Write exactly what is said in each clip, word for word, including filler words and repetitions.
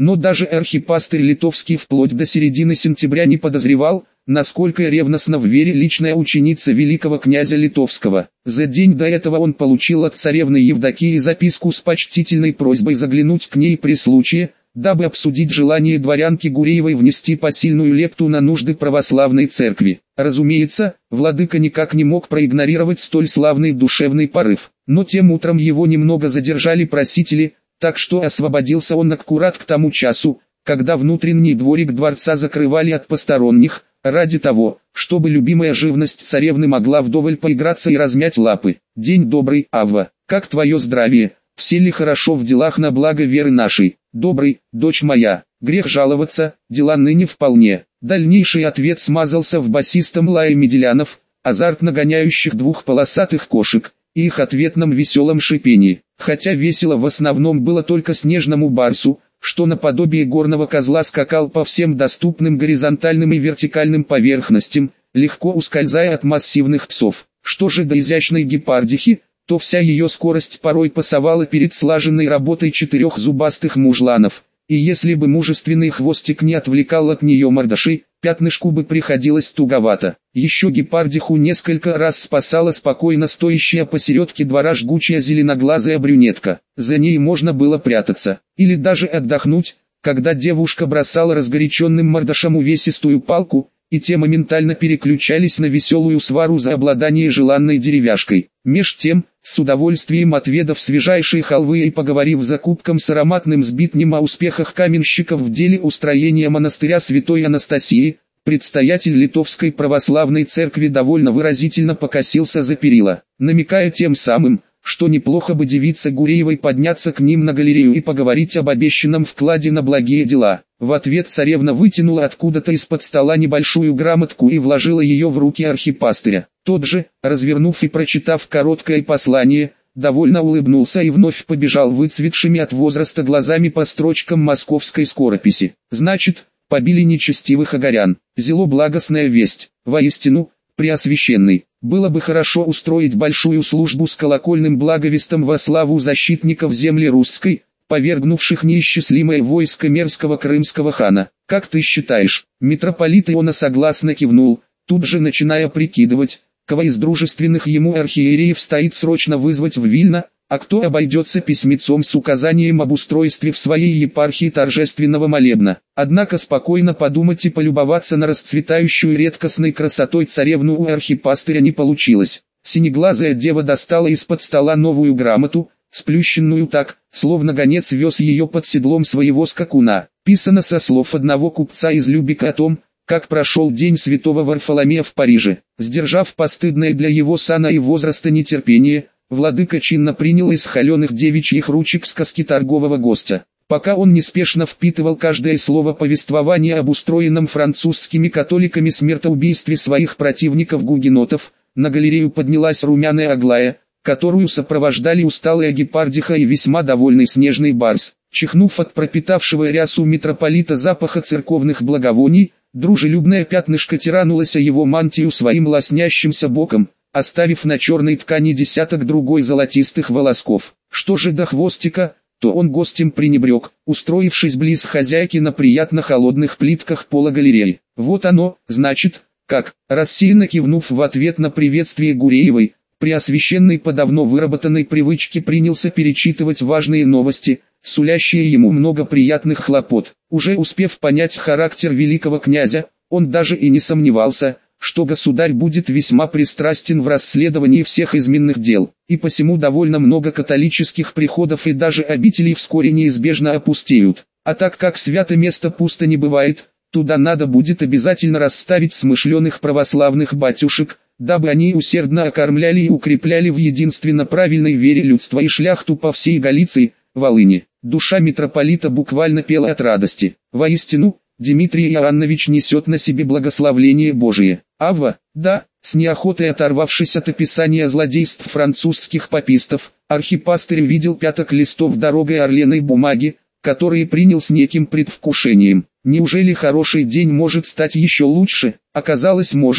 Но даже архипастырь литовский вплоть до середины сентября не подозревал, насколько ревностна в вере личная ученица великого князя Литовского. За день до этого он получил от царевны Евдокии записку с почтительной просьбой заглянуть к ней при случае, дабы обсудить желание дворянки Гуреевой внести посильную лепту на нужды православной церкви. Разумеется, владыка никак не мог проигнорировать столь славный душевный порыв, но тем утром его немного задержали просители, так что освободился он аккурат к тому часу, когда внутренний дворик дворца закрывали от посторонних, ради того, чтобы любимая живность царевны могла вдоволь поиграться и размять лапы. «День добрый, Авва, как твое здравие? Все ли хорошо в делах на благо веры нашей?» «Добрый, дочь моя, грех жаловаться, дела ныне вполне». Дальнейший ответ смазался в басистом лае меделянов, азартно гоняющих двух полосатых кошек, и их ответном веселом шипении. Хотя весело в основном было только снежному барсу, что наподобие горного козла скакал по всем доступным горизонтальным и вертикальным поверхностям, легко ускользая от массивных псов. Что же до изящной гепардихи, то вся ее скорость порой пасовала перед слаженной работой четырех зубастых мужланов, и если бы мужественный хвостик не отвлекал от нее мордашей, пятнышку бы приходилось туговато. Еще гепардиху несколько раз спасала спокойно стоящая посередке двора жгучая зеленоглазая брюнетка. За ней можно было прятаться, или даже отдохнуть, когда девушка бросала разгоряченным мордашам увесистую палку, и те моментально переключались на веселую свару за обладание желанной деревяшкой. Меж тем, с удовольствием отведав свежайшие халвы и поговорив за кубком с ароматным сбитнем о успехах каменщиков в деле устроения монастыря святой Анастасии, предстоятель Литовской православной церкви довольно выразительно покосился за перила, намекая тем самым, что неплохо бы девице Гуреевой подняться к ним на галерею и поговорить об обещанном вкладе на благие дела. В ответ царевна вытянула откуда-то из-под стола небольшую грамотку и вложила ее в руки архипастыря. Тот же, развернув и прочитав короткое послание, довольно улыбнулся и вновь побежал выцветшими от возраста глазами по строчкам московской скорописи. Значит, побили нечестивых агарян. Зело благостная весть. Воистину, Преосвященный, было бы хорошо устроить большую службу с колокольным благовестом во славу защитников земли русской, повергнувших неисчислимое войско мерзкого крымского хана. Как ты считаешь? Митрополит Иона согласно кивнул, тут же начиная прикидывать, кого из дружественных ему архиереев стоит срочно вызвать в Вильно, а кто обойдется письмецом с указанием об устройстве в своей епархии торжественного молебна. Однако спокойно подумать и полюбоваться на расцветающую редкостной красотой царевну у архипастыря не получилось. Синеглазая дева достала из-под стола новую грамоту, сплющенную так, словно гонец вез ее под седлом своего скакуна. Писано со слов одного купца из Любека о том, как прошел день святого Варфоломея в Париже. Сдержав постыдное для его сана и возраста нетерпение, владыка чинно принял из холеных девичьих ручек сказки торгового гостя. Пока он неспешно впитывал каждое слово повествования об устроенном французскими католиками смертоубийстве своих противников-гугенотов, на галерею поднялась румяная Аглая, которую сопровождали усталая гепардиха и весьма довольный снежный барс. Чихнув от пропитавшего рясу митрополита запаха церковных благовоний, дружелюбное пятнышко тиранулось о его мантию своим лоснящимся боком, оставив на черной ткани десяток другой золотистых волосков. Что же до хвостика, то он гостем пренебрег, устроившись близ хозяйки на приятно холодных плитках пола галереи. Вот оно, значит, как, рассеянно кивнув в ответ на приветствие Гуреевой, Преосвященный по давно выработанной привычке принялся перечитывать важные новости, сулящие ему много приятных хлопот. Уже успев понять характер великого князя, он даже и не сомневался, что государь будет весьма пристрастен в расследовании всех изменных дел, и посему довольно много католических приходов и даже обителей вскоре неизбежно опустеют. А так как свято место пусто не бывает, туда надо будет обязательно расставить смышленых православных батюшек, дабы они усердно окормляли и укрепляли в единственно правильной вере людство и шляхту по всей Галиции, Волыни. Душа митрополита буквально пела от радости. Воистину, Дмитрий Иоаннович несет на себе благословление Божие. Авва, да, с неохотой оторвавшись от описания злодейств французских папистов, архипастырь видел пяток листов дорогой орленой бумаги, которые принял с неким предвкушением. Неужели хороший день может стать еще лучше? Оказалось, может,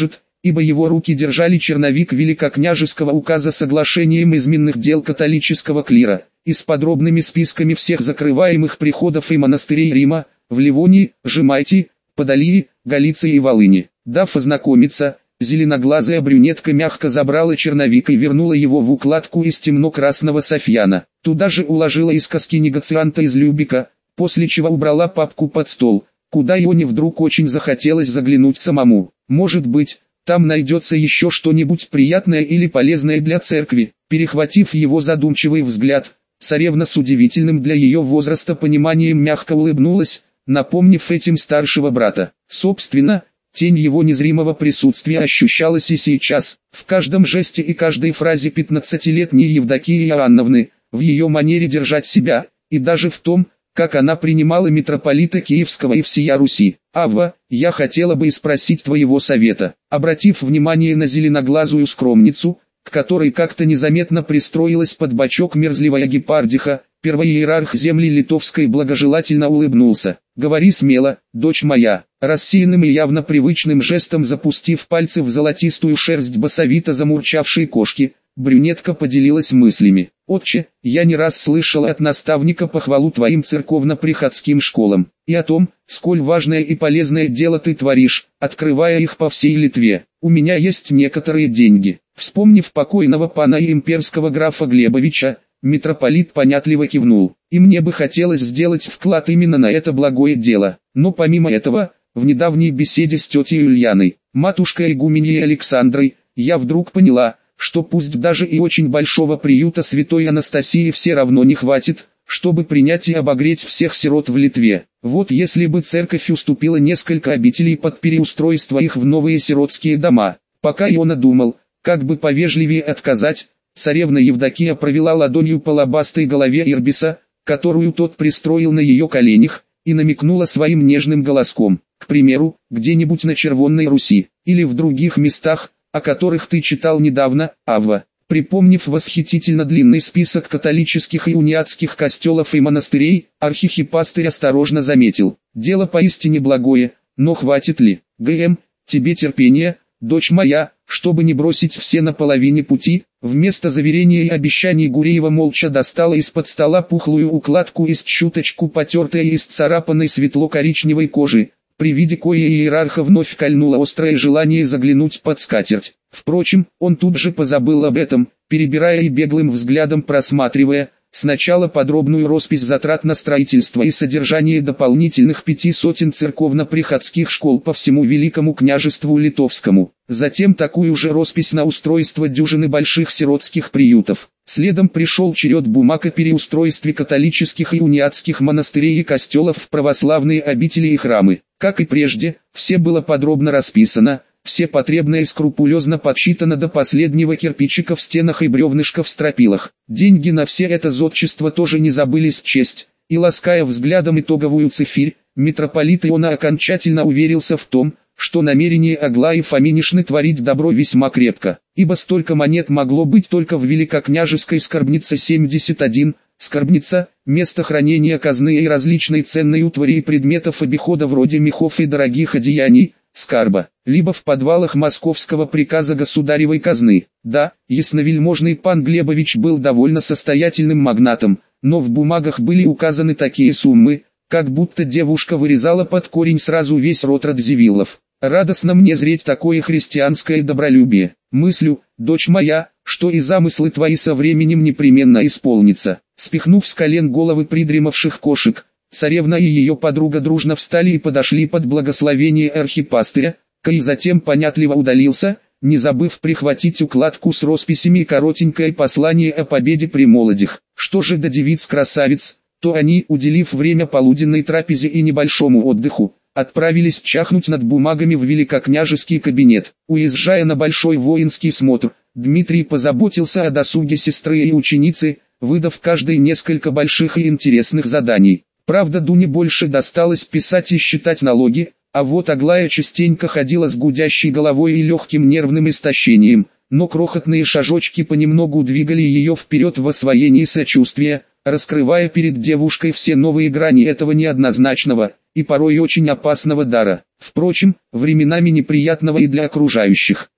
ибо его руки держали черновик великокняжеского указа с соглашением изменных дел католического клира, и с подробными списками всех закрываемых приходов и монастырей Рима, в Ливонии, Жемайте, Подолии, Галиции и Волыни. Дав ознакомиться, зеленоглазая брюнетка мягко забрала черновик и вернула его в укладку из темно-красного софьяна. Туда же уложила искоски негацианта из Любека, после чего убрала папку под стол, куда Ионе вдруг очень захотелось заглянуть самому. Может быть, там найдется еще что-нибудь приятное или полезное для церкви. Перехватив его задумчивый взгляд, царевна с удивительным для ее возраста пониманием мягко улыбнулась, напомнив этим старшего брата. Собственно, тень его незримого присутствия ощущалась и сейчас, в каждом жесте и каждой фразе пятнадцатилетней Евдокии Иоанновны, в ее манере держать себя, и даже в том, как она принимала митрополита Киевского и всея Руси. «Авва, я хотела бы и спросить твоего совета». Обратив внимание на зеленоглазую скромницу, к которой как-то незаметно пристроилась под бочок мерзливая гепардиха, первоиерарх земли литовской благожелательно улыбнулся. «Говори смело, дочь моя». Рассеянным и явно привычным жестом запустив пальцы в золотистую шерсть басовито замурчавшей кошки, брюнетка поделилась мыслями. «Отче, я не раз слышала от наставника похвалу твоим церковно-приходским школам, и о том, сколь важное и полезное дело ты творишь, открывая их по всей Литве. У меня есть некоторые деньги». Вспомнив покойного пана и имперского графа Глебовича, митрополит понятливо кивнул. «И мне бы хотелось сделать вклад именно на это благое дело. Но помимо этого, в недавней беседе с тетей Ульяной, матушкой игуменьей Александрой, я вдруг поняла, что пусть даже и очень большого приюта святой Анастасии все равно не хватит, чтобы принять и обогреть всех сирот в Литве. Вот если бы церковь уступила несколько обителей под переустройство их в новые сиротские дома». Пока Иона думал, как бы повежливее отказать, царевна Евдокия провела ладонью по лобастой голове Ирбиса, которую тот пристроил на ее коленях, и намекнула своим нежным голоском: «К примеру, где-нибудь на Червонной Руси, или в других местах, о которых ты читал недавно, Авва». Припомнив восхитительно длинный список католических и униатских костелов и монастырей, архиепископ осторожно заметил: «Дело поистине благое, но хватит ли? ГМ, тебе терпения, дочь моя, чтобы не бросить все на половине пути». Вместо заверения и обещаний Гуреева молча достала из-под стола пухлую укладку из чуточку потертой и исцарапанной светло-коричневой кожи, при виде коей иерарха вновь кольнуло острое желание заглянуть под скатерть. Впрочем, он тут же позабыл об этом, перебирая и беглым взглядом просматривая, сначала подробную роспись затрат на строительство и содержание дополнительных пяти сотен церковно-приходских школ по всему Великому княжеству Литовскому, затем такую же роспись на устройство дюжины больших сиротских приютов. Следом пришел черед бумаг о переустройстве католических и униатских монастырей и костелов в православные обители и храмы. Как и прежде, все было подробно расписано, все потребное скрупулезно подсчитано до последнего кирпичика в стенах и бревнышка в стропилах. Деньги на все это зодчество тоже не забыли счесть, и лаская взглядом итоговую цифирь, митрополит Иона окончательно уверился в том, что намерение Аглаи Фоминишны творить добро весьма крепко, ибо столько монет могло быть только в великокняжеской скарбнице семьдесят один, скарбница, место хранения казны и различной ценной утвари и предметов обихода вроде мехов и дорогих одеяний, скарба, либо в подвалах московского приказа государевой казны. Да, ясновельможный пан Глебович был довольно состоятельным магнатом, но в бумагах были указаны такие суммы, как будто девушка вырезала под корень сразу весь род Радзивиллов. Радостно мне зреть такое христианское добролюбие. Мыслю, дочь моя, что и замыслы твои со временем непременно исполнятся. Спихнув с колен головы придремавших кошек, царевна и ее подруга дружно встали и подошли под благословение архипастыря, кой затем понятливо удалился, не забыв прихватить укладку с росписями и коротенькое послание о победе при молодях. Что же до девиц-красавиц, то они, уделив время полуденной трапезе и небольшому отдыху, отправились чахнуть над бумагами в великокняжеский кабинет. Уезжая на большой воинский смотр, Дмитрий позаботился о досуге сестры и ученицы, выдав каждой несколько больших и интересных заданий. Правда, Дуне больше досталось писать и считать налоги, а вот Аглая частенько ходила с гудящей головой и легким нервным истощением, но крохотные шажочки понемногу двигали ее вперед в освоении сочувствия, раскрывая перед девушкой все новые грани этого неоднозначного и порой очень опасного дара, впрочем, временами неприятного и для окружающих.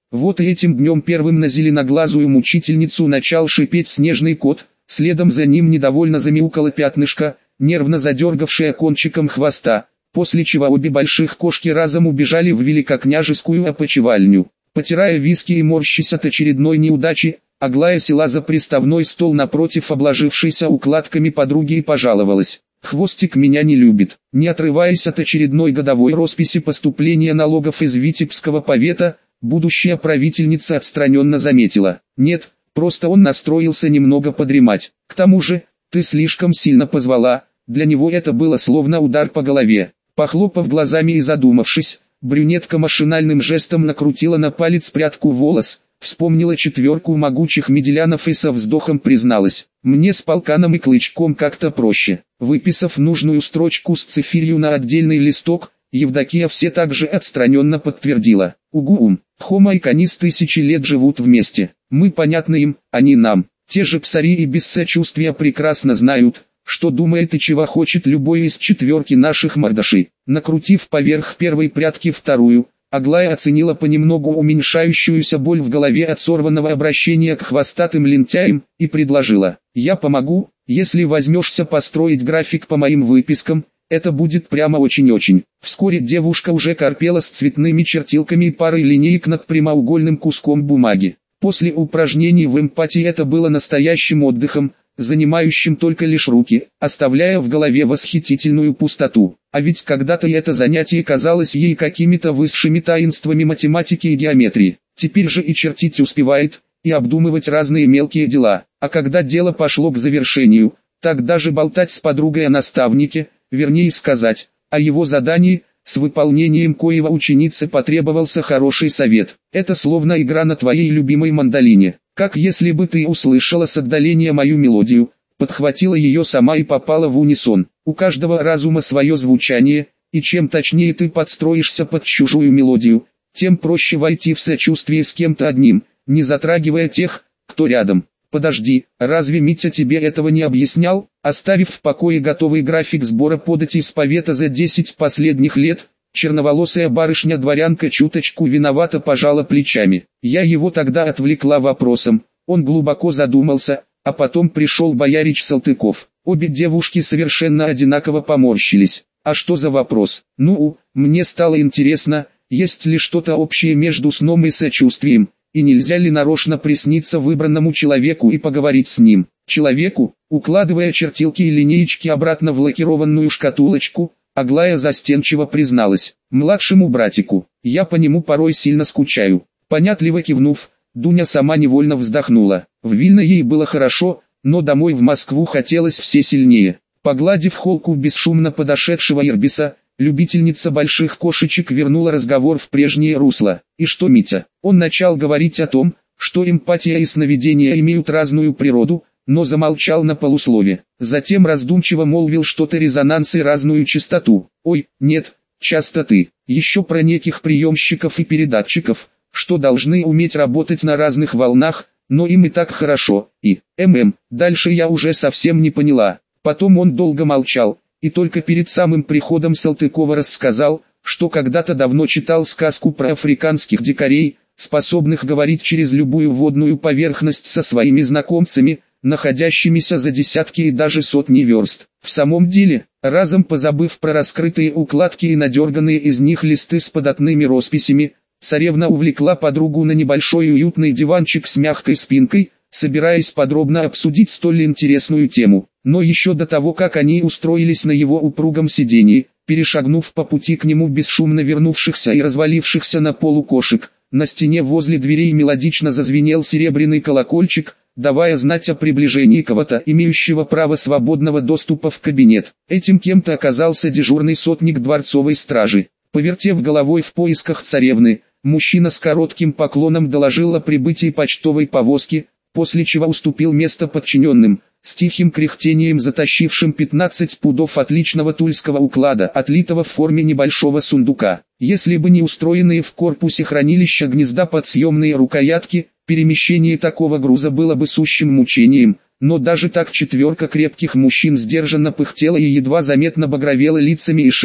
Вот и этим днем первым на зеленоглазую мучительницу начал шипеть снежный кот, следом за ним недовольно замяукало пятнышко, нервно задергавшее кончиком хвоста, после чего обе больших кошки разом убежали в великокняжескую опочивальню. Потирая виски и морщась от очередной неудачи, Аглая села за приставной стол напротив обложившейся укладками подруги и пожаловалась: «Хвостик меня не любит». Не отрываясь от очередной годовой росписи поступления налогов из Витебского повета, будущая правительница отстраненно заметила: «Нет, просто он настроился немного подремать. К тому же, ты слишком сильно позвала». Для него это было словно удар по голове. Похлопав глазами и задумавшись, брюнетка машинальным жестом накрутила на палец прядку волос, вспомнила четверку могучих меделянов и со вздохом призналась: «Мне с полканом и клычком как-то проще». Выписав нужную строчку с цифирью на отдельный листок, Евдокия все так же отстраненно подтвердила: «Угу, Хома и Канис тысячи лет живут вместе. Мы понятны им, они нам. Те же псари и без сочувствия прекрасно знают, что думает и чего хочет любой из четверки наших мордашей». Накрутив поверх первой прядки вторую, Аглая оценила понемногу уменьшающуюся боль в голове от сорванного обращения к хвостатым лентяям, и предложила: «Я помогу, если возьмешься построить график по моим выпискам, это будет прямо очень-очень». Вскоре девушка уже корпела с цветными чертилками и парой линеек над прямоугольным куском бумаги. После упражнений в эмпатии это было настоящим отдыхом, занимающим только лишь руки, оставляя в голове восхитительную пустоту. А ведь когда-то это занятие казалось ей какими-то высшими таинствами математики и геометрии. Теперь же и чертить успевает, и обдумывать разные мелкие дела. А когда дело пошло к завершению, так даже болтать с подругой о наставнике, вернее сказать, о его задании, с выполнением коего ученице потребовался хороший совет. Это словно игра на твоей любимой мандолине. Как если бы ты услышала с отдаления мою мелодию, подхватила ее сама и попала в унисон. У каждого разума свое звучание, и чем точнее ты подстроишься под чужую мелодию, тем проще войти в сочувствие с кем-то одним, не затрагивая тех, кто рядом. Подожди, разве Митя тебе этого не объяснял? Оставив в покое готовый график сбора податей с повета за десять последних лет, черноволосая барышня-дворянка чуточку виновато пожала плечами. Я его тогда отвлекла вопросом, он глубоко задумался, а потом пришел боярич Салтыков. Обе девушки совершенно одинаково поморщились. А что за вопрос? Ну, мне стало интересно, есть ли что-то общее между сном и сочувствием, и нельзя ли нарочно присниться выбранному человеку и поговорить с ним. Человеку, укладывая чертилки и линеечки обратно в лакированную шкатулочку, Аглая застенчиво призналась: «Младшему братику, я по нему порой сильно скучаю». Понятливо кивнув, Дуня сама невольно вздохнула. В Вильно ей было хорошо, но домой в Москву хотелось все сильнее. Погладив холку бесшумно подошедшего Ирбиса, любительница больших кошечек вернула разговор в прежнее русло. «И что, Митя?» Он начал говорить о том, что эмпатия и сновидения имеют разную природу, но замолчал на полуслове. Затем раздумчиво молвил что-то резонанс и разную частоту. «Ой, нет, частоты. Еще про неких приемщиков и передатчиков, что должны уметь работать на разных волнах, но им и так хорошо, и, мм, дальше я уже совсем не поняла». Потом он долго молчал, и только перед самым приходом Салтыкова рассказал, что когда-то давно читал сказку про африканских дикарей, способных говорить через любую водную поверхность со своими знакомцами, находящимися за десятки и даже сотни верст. В самом деле, разом позабыв про раскрытые укладки и надерганные из них листы с податными росписями, царевна увлекла подругу на небольшой уютный диванчик с мягкой спинкой, собираясь подробно обсудить столь интересную тему. Но еще до того, как они устроились на его упругом сиденье, перешагнув по пути к нему бесшумно вернувшихся и развалившихся на полу кошек, на стене возле дверей мелодично зазвенел серебряный колокольчик, давая знать о приближении кого-то, имеющего право свободного доступа в кабинет. Этим кем-то оказался дежурный сотник дворцовой стражи. Повертев головой в поисках царевны, мужчина с коротким поклоном доложил о прибытии почтовой повозки, после чего уступил место подчиненным, с тихим кряхтением затащившим пятнадцать пудов отличного тульского уклада, отлитого в форме небольшого сундука. Если бы не устроенные в корпусе хранилища гнезда подсъемные рукоятки, перемещение такого груза было бы сущим мучением, но даже так четверка крепких мужчин сдержанно пыхтела и едва заметно багровела лицами и шеями.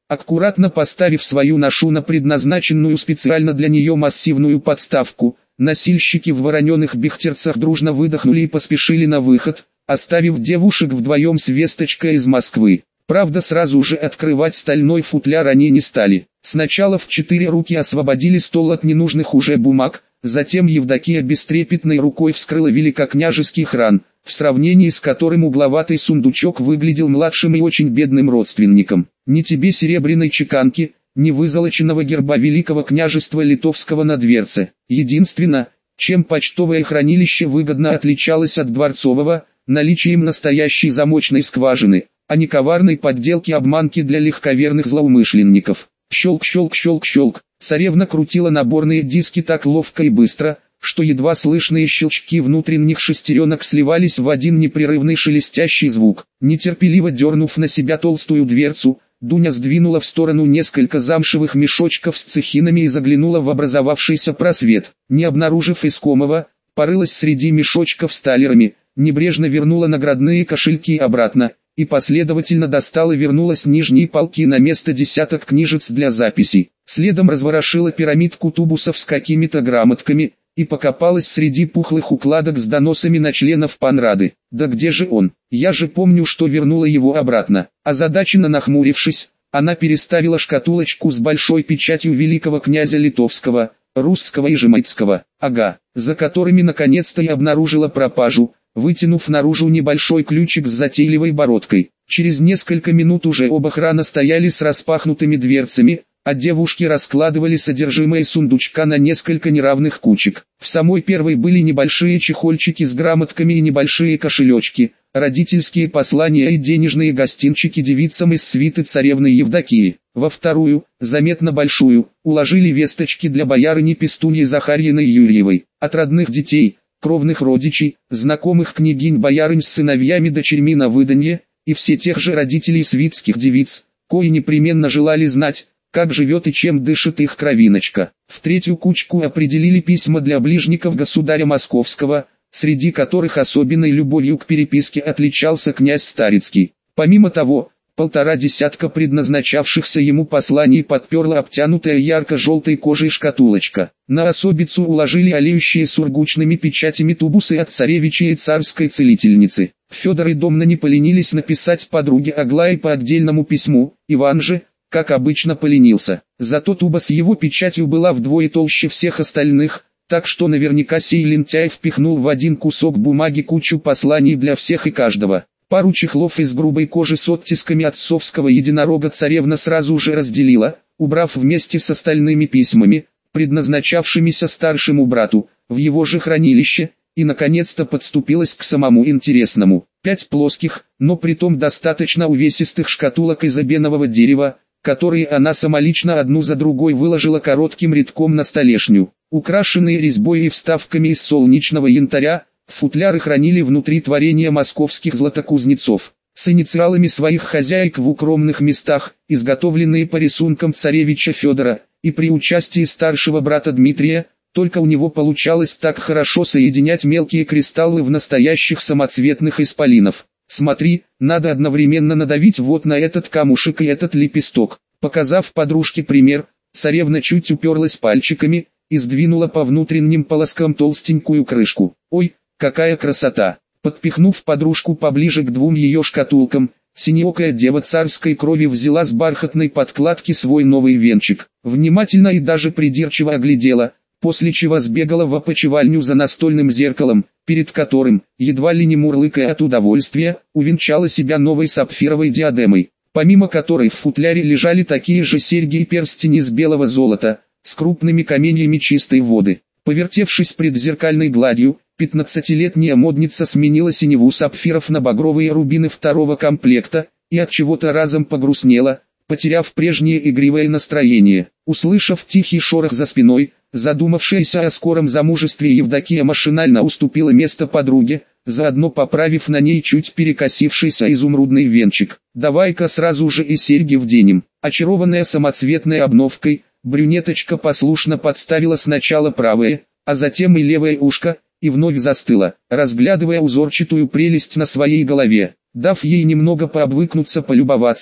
Аккуратно поставив свою ношу на предназначенную специально для нее массивную подставку, носильщики в вороненых бехтерцах дружно выдохнули и поспешили на выход, оставив девушек вдвоем с весточкой из Москвы. Правда, сразу же открывать стальной футляр они не стали. Сначала в четыре руки освободили стол от ненужных уже бумаг, затем Евдокия бестрепетной рукой вскрыла великокняжеский хран, в сравнении с которым угловатый сундучок выглядел младшим и очень бедным родственником. Ни тебе серебряной чеканки, ни вызолоченного герба Великого княжества Литовского на дверце. Единственно, чем почтовое хранилище выгодно отличалось от дворцового, наличием настоящей замочной скважины, а не коварной подделки обманки для легковерных злоумышленников. Щелк-щелк-щелк-щелк, царевна крутила наборные диски так ловко и быстро, что едва слышные щелчки внутренних шестеренок сливались в один непрерывный шелестящий звук. Нетерпеливо дернув на себя толстую дверцу, Дуня сдвинула в сторону несколько замшевых мешочков с цехинами и заглянула в образовавшийся просвет. Не обнаружив искомого, порылась среди мешочков с талерами, небрежно вернула наградные кошельки обратно, и последовательно достала и вернула с нижней полки на место десяток книжец для записей. Следом разворошила пирамидку тубусов с какими-то грамотками, и покопалась среди пухлых укладок с доносами на членов панрады. Да где же он? Я же помню, что вернула его обратно. Озадаченно нахмурившись, она переставила шкатулочку с большой печатью великого князя Литовского, русского и жемайцкого, ага, за которыми наконец-то и обнаружила пропажу, вытянув наружу небольшой ключик с затейливой бородкой. Через несколько минут уже оба храна стояли с распахнутыми дверцами, а девушки раскладывали содержимое сундучка на несколько неравных кучек. В самой первой были небольшие чехольчики с грамотками и небольшие кошелечки, родительские послания и денежные гостинчики девицам из свиты царевны Евдокии. Во вторую, заметно большую, уложили весточки для боярыни Пестуньи Захарьиной Юрьевой, от родных детей, кровных родичей, знакомых княгинь-боярынь с сыновьями-дочерьми на выданье, и все тех же родителей свитских девиц, кои непременно желали знать, как живет и чем дышит их кровиночка. В третью кучку определили письма для ближников государя Московского, среди которых особенной любовью к переписке отличался князь Старицкий. Помимо того, полтора десятка предназначавшихся ему посланий подперла обтянутая ярко-желтой кожей шкатулочка. На особицу уложили олеющие сургучными печатями тубусы от царевича и царской целительницы. Федор и Домна не поленились написать подруге Аглае по отдельному письму, Иван же, как обычно, поленился. Зато туба с его печатью была вдвое толще всех остальных, так что наверняка сей лентяй впихнул в один кусок бумаги кучу посланий для всех и каждого. Пару чехлов из грубой кожи с оттисками отцовского единорога царевна сразу же разделила, убрав вместе с остальными письмами, предназначавшимися старшему брату, в его же хранилище, и наконец-то подступилась к самому интересному. Пять плоских, но притом достаточно увесистых шкатулок из обенового дерева, которые она самолично одну за другой выложила коротким рядком на столешню. Украшенные резьбой и вставками из солнечного янтаря, футляры хранили внутри творения московских златокузнецов, с инициалами своих хозяек в укромных местах, изготовленные по рисункам царевича Федора, и при участии старшего брата Дмитрия, только у него получалось так хорошо соединять мелкие кристаллы в настоящих самоцветных исполинов. Смотри, надо одновременно надавить вот на этот камушек и этот лепесток. Показав подружке пример, царевна чуть уперлась пальчиками и сдвинула по внутренним полоскам толстенькую крышку. Ой, какая красота! Подпихнув подружку поближе к двум ее шкатулкам, синеокая дева царской крови взяла с бархатной подкладки свой новый венчик. Внимательно и даже придирчиво оглядела, после чего сбегала в опочивальню за настольным зеркалом, перед которым, едва ли не мурлыкая от удовольствия, увенчала себя новой сапфировой диадемой, помимо которой в футляре лежали такие же серьги и перстень из белого золота, с крупными каменьями чистой воды. Повертевшись пред зеркальной гладью, пятнадцатилетняя модница сменила синеву сапфиров на багровые рубины второго комплекта, и от чего-то разом погрустнела, потеряв прежнее игривое настроение. Услышав тихий шорох за спиной, задумавшаяся о скором замужестве Евдокия машинально уступила место подруге, заодно поправив на ней чуть перекосившийся изумрудный венчик. «Давай-ка сразу же и серьги вденем». Очарованная самоцветной обновкой, брюнеточка послушно подставила сначала правое, а затем и левое ушко, и вновь застыла, разглядывая узорчатую прелесть на своей голове. Дав ей немного пообвыкнуться полюбоваться,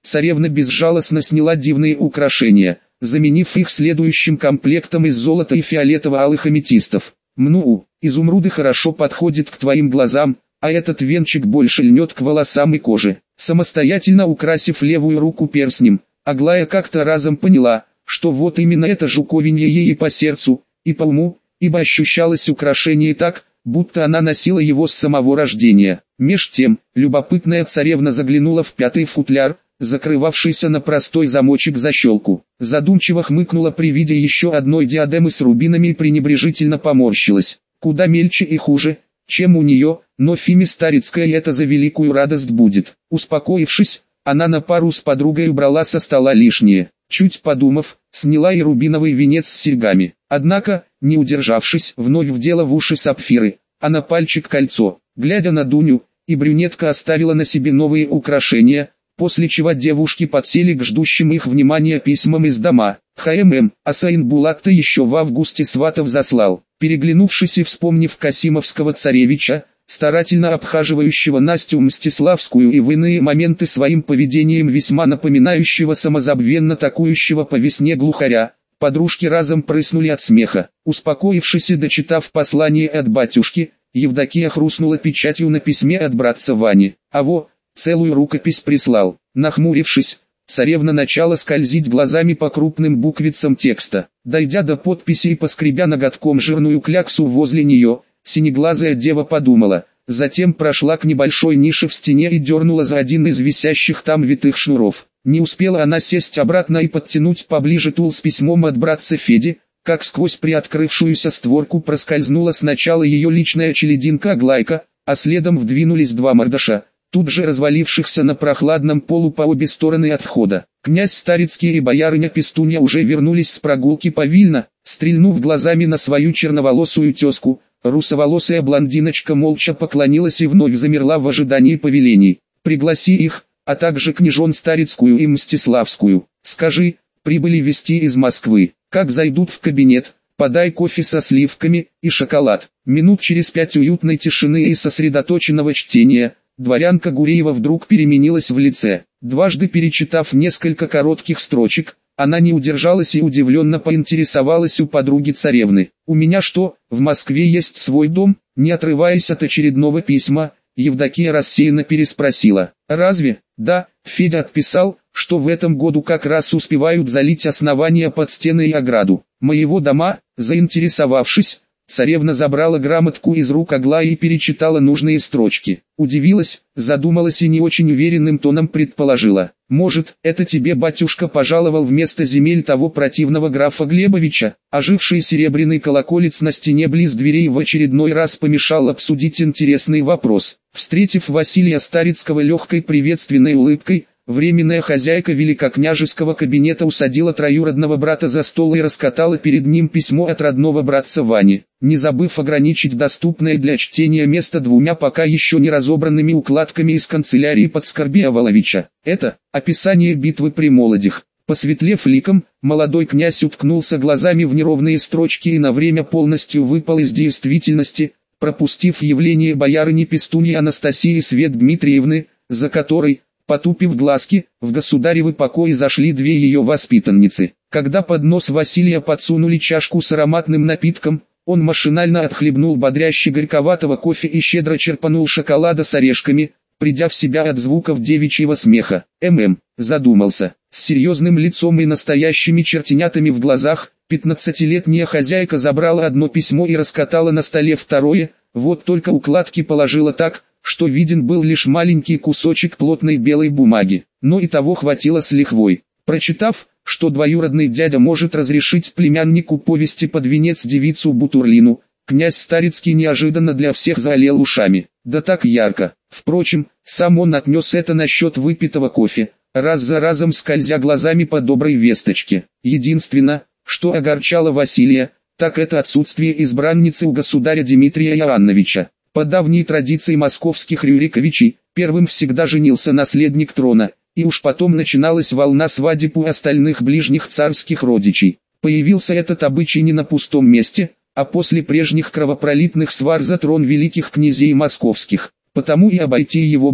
царевна безжалостно сняла дивные украшения, заменив их следующим комплектом из золота и фиолетово-алых аметистов. «Мну, изумруды хорошо подходят к твоим глазам, а этот венчик больше льнет к волосам и коже». Самостоятельно украсив левую руку перстнем, Аглая как-то разом поняла, что вот именно это жуковинье ей и по сердцу, и по уму, ибо ощущалось украшение так, будто она носила его с самого рождения. Меж тем, любопытная царевна заглянула в пятый футляр, закрывавшийся на простой замочек защелку. Задумчиво хмыкнула при виде еще одной диадемы с рубинами и пренебрежительно поморщилась. Куда мельче и хуже, чем у нее, но Фиме Старицкая это за великую радость будет. Успокоившись, она на пару с подругой убрала со стола лишнее. Чуть подумав, сняла и рубиновый венец с серьгами. Однако, не удержавшись, вновь вдела в уши сапфиры, а на пальчик кольцо. Глядя на Дуню, и брюнетка оставила на себе новые украшения, после чего девушки подсели к ждущим их внимания письмам из дома. ХММ, а Сайнбулат-то еще в августе сватов заслал. Переглянувшись и вспомнив Касимовского царевича, старательно обхаживающего Настю Мстиславскую и в иные моменты своим поведением весьма напоминающего самозабвенно такующего по весне глухаря, подружки разом прыснули от смеха. Успокоившись и дочитав послание от батюшки, Евдокия хрустнула печатью на письме от братца Вани. А во, целую рукопись прислал. Нахмурившись, царевна начала скользить глазами по крупным буквицам текста. Дойдя до подписи и поскребя ноготком жирную кляксу возле нее, синеглазая дева подумала, затем прошла к небольшой нише в стене и дернула за один из висящих там витых шнуров. Не успела она сесть обратно и подтянуть поближе тул с письмом от братца Феди, как сквозь приоткрывшуюся створку проскользнула сначала ее личная челядинка Аглайка, а следом вдвинулись два мордаша, тут же развалившихся на прохладном полу по обе стороны от входа. Князь Старицкий и боярыня Пестунья уже вернулись с прогулки по Вильно, стрельнув глазами на свою черноволосую тезку. Русоволосая блондиночка молча поклонилась и вновь замерла в ожидании повелений. «Пригласи их, а также княжон Старицкую и Мстиславскую. Скажи, прибыли вести из Москвы. Как зайдут в кабинет, подай кофе со сливками и шоколад». Минут через пять уютной тишины и сосредоточенного чтения, дворянка Гуреева вдруг переменилась в лице. Дважды перечитав несколько коротких строчек, она не удержалась и удивленно поинтересовалась у подруги царевны. «У меня что, в Москве есть свой дом?» Не отрываясь от очередного письма, Евдокия рассеянно переспросила. «Разве?» «Да, Федя отписал, что в этом году как раз успевают залить основания под стены и ограду моего дома». Заинтересовавшись, царевна забрала грамотку из рук Аглаи и перечитала нужные строчки. Удивилась, задумалась и не очень уверенным тоном предположила. «Может, это тебе батюшка пожаловал вместо земель того противного графа Глебовича?» Оживший серебряный колоколец на стене близ дверей в очередной раз помешал обсудить интересный вопрос. Встретив Василия Старицкого легкой приветственной улыбкой, временная хозяйка великокняжеского кабинета усадила троюродного брата за стол и раскатала перед ним письмо от родного братца Вани, не забыв ограничить доступное для чтения место двумя пока еще не разобранными укладками из канцелярии Подскорбия Воловича. Это описание битвы при Молодях. Посветлев ликом, молодой князь уткнулся глазами в неровные строчки и на время полностью выпал из действительности, пропустив явление боярыни Пестуньи Анастасии Свет Дмитриевны, за которой, потупив глазки, в государевы покои зашли две ее воспитанницы. Когда под нос Василия подсунули чашку с ароматным напитком, он машинально отхлебнул бодряще горьковатого кофе и щедро черпанул шоколада с орешками, придя в себя от звуков девичьего смеха. «ММ», задумался, с серьезным лицом и настоящими чертенятами в глазах, пятнадцатилетняя хозяйка забрала одно письмо и раскатала на столе второе, вот только укладки положила так, что виден был лишь маленький кусочек плотной белой бумаги, но и того хватило с лихвой. Прочитав, что двоюродный дядя может разрешить племяннику повести под венец девицу Бутурлину, князь Старицкий неожиданно для всех заолел ушами. Да так ярко. Впрочем, сам он отнес это насчет выпитого кофе, раз за разом скользя глазами по доброй весточке. Единственное, что огорчало Василия, так это отсутствие избранницы у государя Дмитрия Иоанновича. По давней традиции московских Рюриковичей, первым всегда женился наследник трона, и уж потом начиналась волна свадеб у остальных ближних царских родичей. Появился этот обычай не на пустом месте, а после прежних кровопролитных свар за трон великих князей московских, потому и обойти его было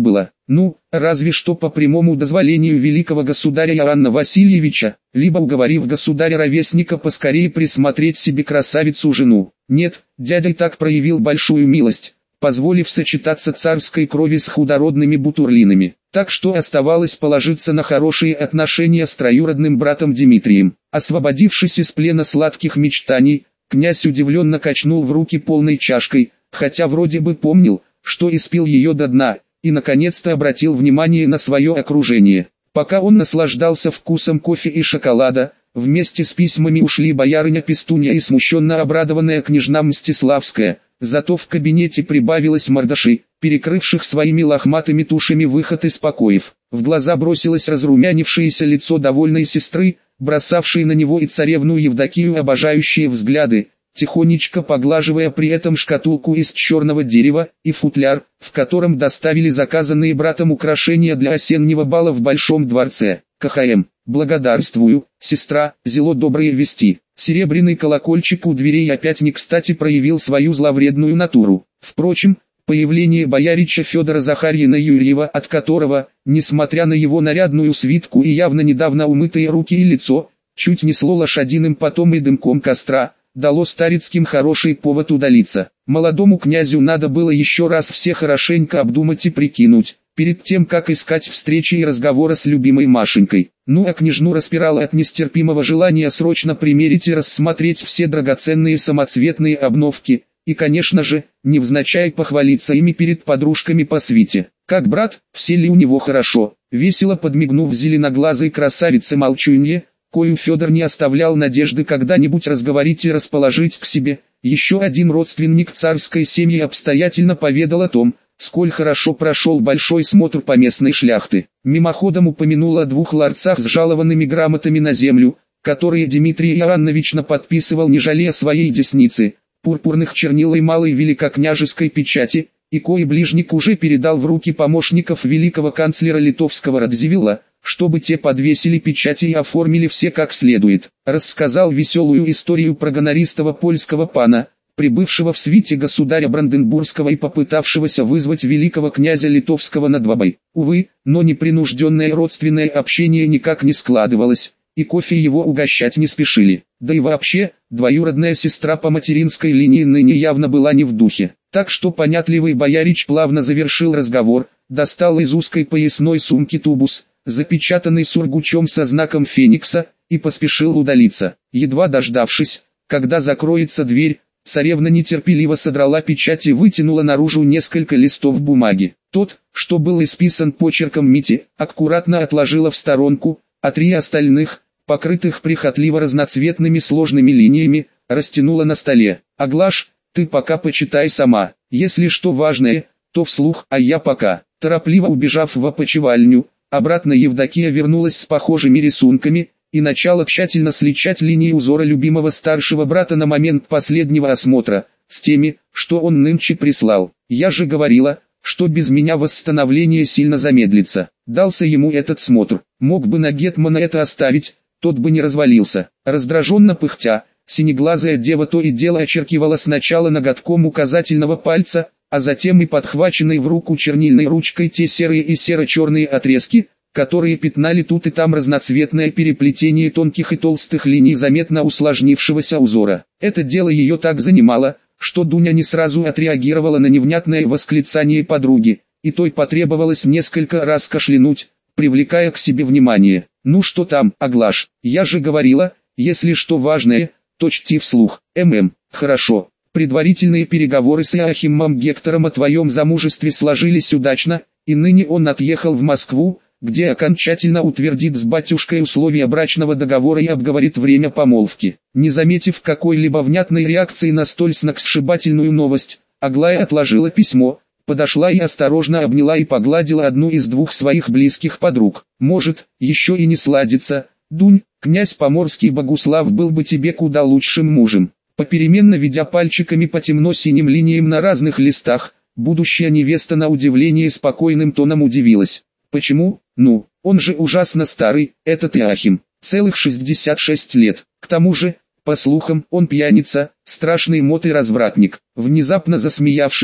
Ну, разве что по прямому дозволению великого государя Иоанна Васильевича, либо уговорив государя-ровесника поскорее присмотреть себе красавицу-жену. Нет, дядя и так проявил большую милость, позволив сочетаться царской крови с худородными бутурлинами. Так что оставалось положиться на хорошие отношения с троюродным братом Дмитрием. Освободившись из плена сладких мечтаний, князь удивленно качнул в руки полной чашкой, хотя вроде бы помнил, что испил ее до дна, и наконец-то обратил внимание на свое окружение. Пока он наслаждался вкусом кофе и шоколада, вместе с письмами ушли боярыня Пестунья и смущенно обрадованная княжна Мстиславская. Зато в кабинете прибавилось мордашей, перекрывших своими лохматыми тушами выход из покоев. В глаза бросилось разрумянившееся лицо довольной сестры, бросавшей на него и царевну Евдокию обожающие взгляды, тихонечко поглаживая при этом шкатулку из черного дерева и футляр, в котором доставили заказанные братом украшения для осеннего бала в Большом дворце. КХМ. Благодарствую, сестра, зело добрые вести. Серебряный колокольчик у дверей опять не кстати проявил свою зловредную натуру. Впрочем, появление боярича Федора Захарьина Юрьева, от которого, несмотря на его нарядную свитку и явно недавно умытые руки и лицо, чуть несло лошадиным потом и дымком костра, дало старицким хороший повод удалиться. Молодому князю надо было еще раз все хорошенько обдумать и прикинуть, перед тем как искать встречи и разговора с любимой Машенькой. Ну а княжну распирало от нестерпимого желания срочно примерить и рассмотреть все драгоценные самоцветные обновки, и конечно же, невзначай похвалиться ими перед подружками по свите. Как брат, все ли у него хорошо? Весело подмигнув зеленоглазой красавице Молчунье, кою Федор не оставлял надежды когда-нибудь разговорить и расположить к себе, еще один родственник царской семьи обстоятельно поведал о том, сколь хорошо прошел большой смотр поместной шляхты. Мимоходом упомянул о двух ларцах с жалованными грамотами на землю, которые Дмитрий Иоаннович наподписывал не жалея своей десницы, пурпурных чернил и малой великокняжеской печати, и кое ближник уже передал в руки помощников великого канцлера литовского Радзивилла, чтобы те подвесили печати и оформили все как следует. Рассказал веселую историю про гонористого польского пана, прибывшего в свите государя Бранденбургского и попытавшегося вызвать великого князя литовского на двобой. Увы, но непринужденное родственное общение никак не складывалось, и кофе его угощать не спешили. Да и вообще, двоюродная сестра по материнской линии ныне явно была не в духе. Так что понятливый боярич плавно завершил разговор, достал из узкой поясной сумки тубус, запечатанный сургучом со знаком феникса, и поспешил удалиться. Едва дождавшись, когда закроется дверь, царевна нетерпеливо содрала печать и вытянула наружу несколько листов бумаги. Тот, что был исписан почерком Мити, аккуратно отложила в сторонку, а три остальных, покрытых прихотливо разноцветными сложными линиями, растянула на столе. «Аглаш, ты пока почитай сама, если что важное, то вслух, а я пока». Торопливо убежав в опочивальню, обратно Евдокия вернулась с похожими рисунками, и начала тщательно сличать линии узора любимого старшего брата на момент последнего осмотра, с теми, что он нынче прислал. «Я же говорила, что без меня восстановление сильно замедлится». Дался ему этот смотр. Мог бы на гетмана это оставить, тот бы не развалился. Раздраженно пыхтя, синеглазая дева то и дело очеркивала сначала ноготком указательного пальца, а затем и подхваченной в руку чернильной ручкой те серые и серо-черные отрезки, которые пятнали тут и там разноцветное переплетение тонких и толстых линий заметно усложнившегося узора. Это дело ее так занимало, что Дуня не сразу отреагировала на невнятное восклицание подруги, и той потребовалось несколько раз кашлянуть, привлекая к себе внимание. «Ну что там, Аглаш, я же говорила, если что важное, то чти вслух». «ММ, хорошо. Предварительные переговоры с Иоахимом Гектором о твоем замужестве сложились удачно, и ныне он отъехал в Москву, где окончательно утвердит с батюшкой условия брачного договора и обговорит время помолвки». Не заметив какой-либо внятной реакции на столь сногсшибательную новость, Аглая отложила письмо, подошла и осторожно обняла и погладила одну из двух своих близких подруг. «Может, еще и не сладится, Дунь, князь Поморский Богуслав был бы тебе куда лучшим мужем». Попеременно ведя пальчиками по темно-синим линиям на разных листах, будущая невеста на удивление спокойным тоном удивилась. «Почему? Ну, он же ужасно старый, этот Иоахим, целых шестьдесят шесть лет. К тому же, по слухам, он пьяница, страшный мот и развратник». Внезапно засмеявшись,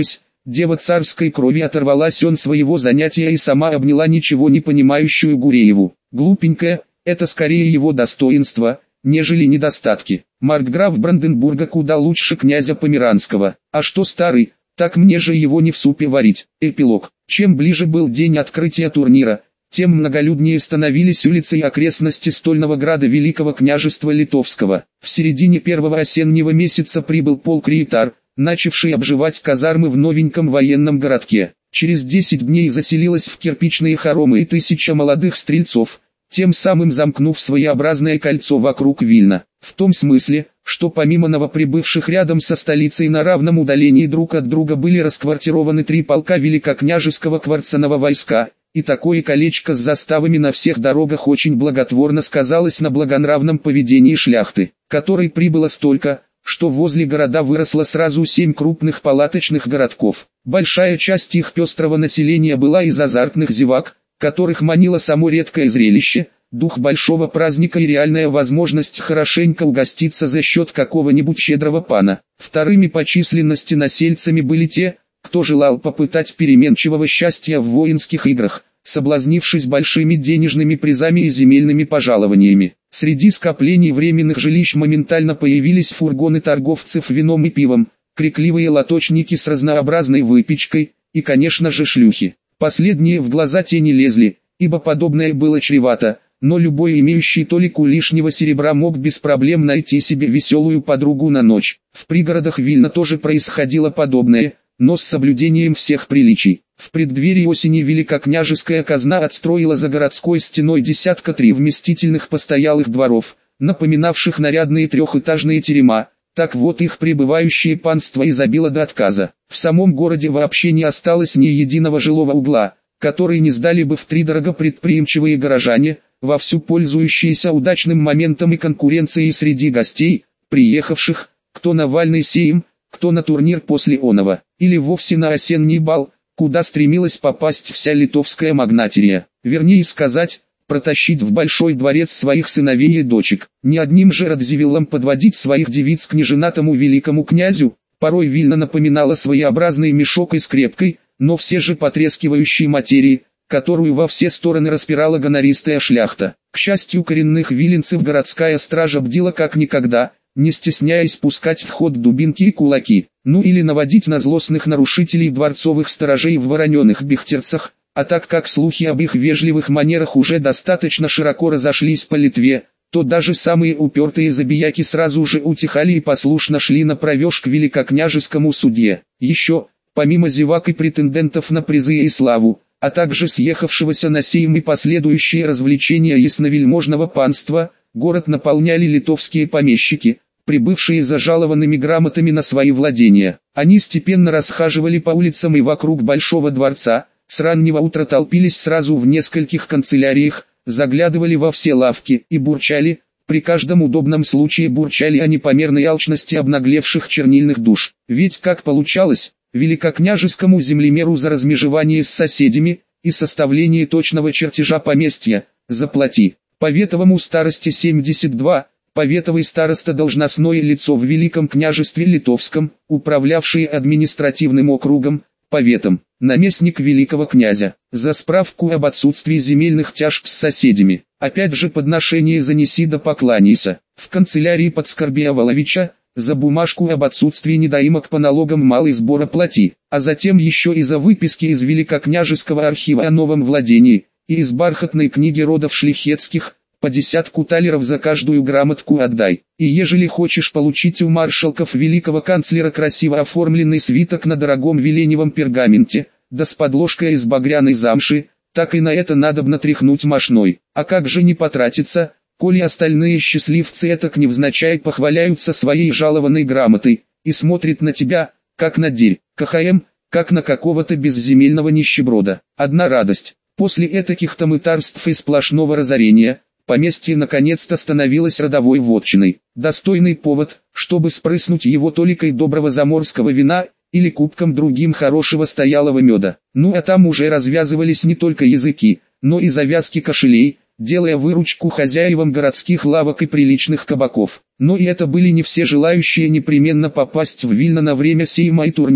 дева царской крови, оторвалась он своего занятия и сама обняла ничего не понимающую Гурееву. Глупенькая, это скорее его достоинство, нежели недостатки. Маркграф Бранденбурга куда лучше князя Померанского. А что старый, так мне же его не в супе варить. Эпилог. Чем ближе был день открытия турнира, тем многолюднее становились улицы и окрестности стольного града Великого княжества Литовского. В середине первого осеннего месяца прибыл полк Риетар, начавший обживать казармы в новеньком военном городке. Через десять дней заселилась в кирпичные хоромы и тысяча молодых стрельцов, тем самым замкнув своеобразное кольцо вокруг Вильна. В том смысле, что помимо новоприбывших рядом со столицей на равном удалении друг от друга были расквартированы три полка великокняжеского кварцаного войска, и такое колечко с заставами на всех дорогах очень благотворно сказалось на благонравном поведении шляхты, которой прибыло столько, что возле города выросло сразу семь крупных палаточных городков. Большая часть их пестрого населения была из азартных зевак, которых манило само редкое зрелище, дух большого праздника и реальная возможность хорошенько угоститься за счет какого-нибудь щедрого пана. Вторыми по численности насельцами были те, кто желал попытать переменчивого счастья в воинских играх, соблазнившись большими денежными призами и земельными пожалованиями. Среди скоплений временных жилищ моментально появились фургоны торговцев вином и пивом, крикливые лоточники с разнообразной выпечкой и, конечно же, шлюхи. Последние в глаза тени лезли, ибо подобное было чревато, но любой имеющий толику лишнего серебра мог без проблем найти себе веселую подругу на ночь. В пригородах Вильна тоже происходило подобное, но с соблюдением всех приличий. В преддверии осени великокняжеская казна отстроила за городской стеной десятка три вместительных постоялых дворов, напоминавших нарядные трехэтажные терема. Так вот их прибывающее панство изобило до отказа. В самом городе вообще не осталось ни единого жилого угла, который не сдали бы втридорога предприимчивые горожане, вовсю пользующиеся удачным моментом и конкуренцией среди гостей, приехавших, кто на вальный сейм, кто на турнир после оного, или вовсе на осенний бал, куда стремилась попасть вся литовская магнатерия. Вернее сказать, протащить в большой дворец своих сыновей и дочек. Не одним же Радзивиллом подводить своих девиц к неженатому великому князю, порой Вильна напоминала своеобразный мешок из крепкой, но все же потрескивающей материи, которую во все стороны распирала гонористая шляхта. К счастью коренных виленцев городская стража бдила как никогда, не стесняясь пускать в ход дубинки и кулаки, ну или наводить на злостных нарушителей дворцовых сторожей в вороненых бехтерцах. А так как слухи об их вежливых манерах уже достаточно широко разошлись по Литве, то даже самые упертые забияки сразу же утихали и послушно шли на провеж к великокняжескому судье. Еще, помимо зевак и претендентов на призы и славу, а также съехавшегося на сейм и последующие развлечения ясновельможного панства, город наполняли литовские помещики, прибывшие за жалованными грамотами на свои владения. Они степенно расхаживали по улицам и вокруг Большого дворца, с раннего утра толпились сразу в нескольких канцеляриях, заглядывали во все лавки и бурчали, при каждом удобном случае бурчали о непомерной алчности обнаглевших чернильных душ. Ведь как получалось, великокняжескому землемеру за размежевание с соседями и составление точного чертежа поместья заплати. Поветовому старосте семьдесят два, поветовый староста должностное лицо в Великом княжестве Литовском, управлявший административным округом, поветом, наместник великого князя, за справку об отсутствии земельных тяжб с соседями, опять же подношение занеси да покланяйся, в канцелярии Подскорбия Воловича, за бумажку об отсутствии недоимок по налогам малый сбор оплати, а затем еще и за выписки из великокняжеского архива о новом владении, и из бархатной книги родов шлихетских, по десятку талеров за каждую грамотку отдай. И ежели хочешь получить у маршалков великого канцлера красиво оформленный свиток на дорогом веленевом пергаменте, да с подложкой из багряной замши, так и на это надобно тряхнуть мошной. А как же не потратиться, коли остальные счастливцы этак невзначай похваляются своей жалованной грамотой, и смотрят на тебя, как на дерь, КХМ, как на какого-то безземельного нищеброда. Одна радость, после этаких-то мытарств и сплошного разорения, поместье наконец-то становилось родовой вотчиной. Достойный повод, чтобы спрыснуть его толикой доброго заморского вина, или кубком другим хорошего стоялого меда. Ну а там уже развязывались не только языки, но и завязки кошелей, делая выручку хозяевам городских лавок и приличных кабаков. Но и это были не все желающие непременно попасть в Вильно на время сейма и турнира.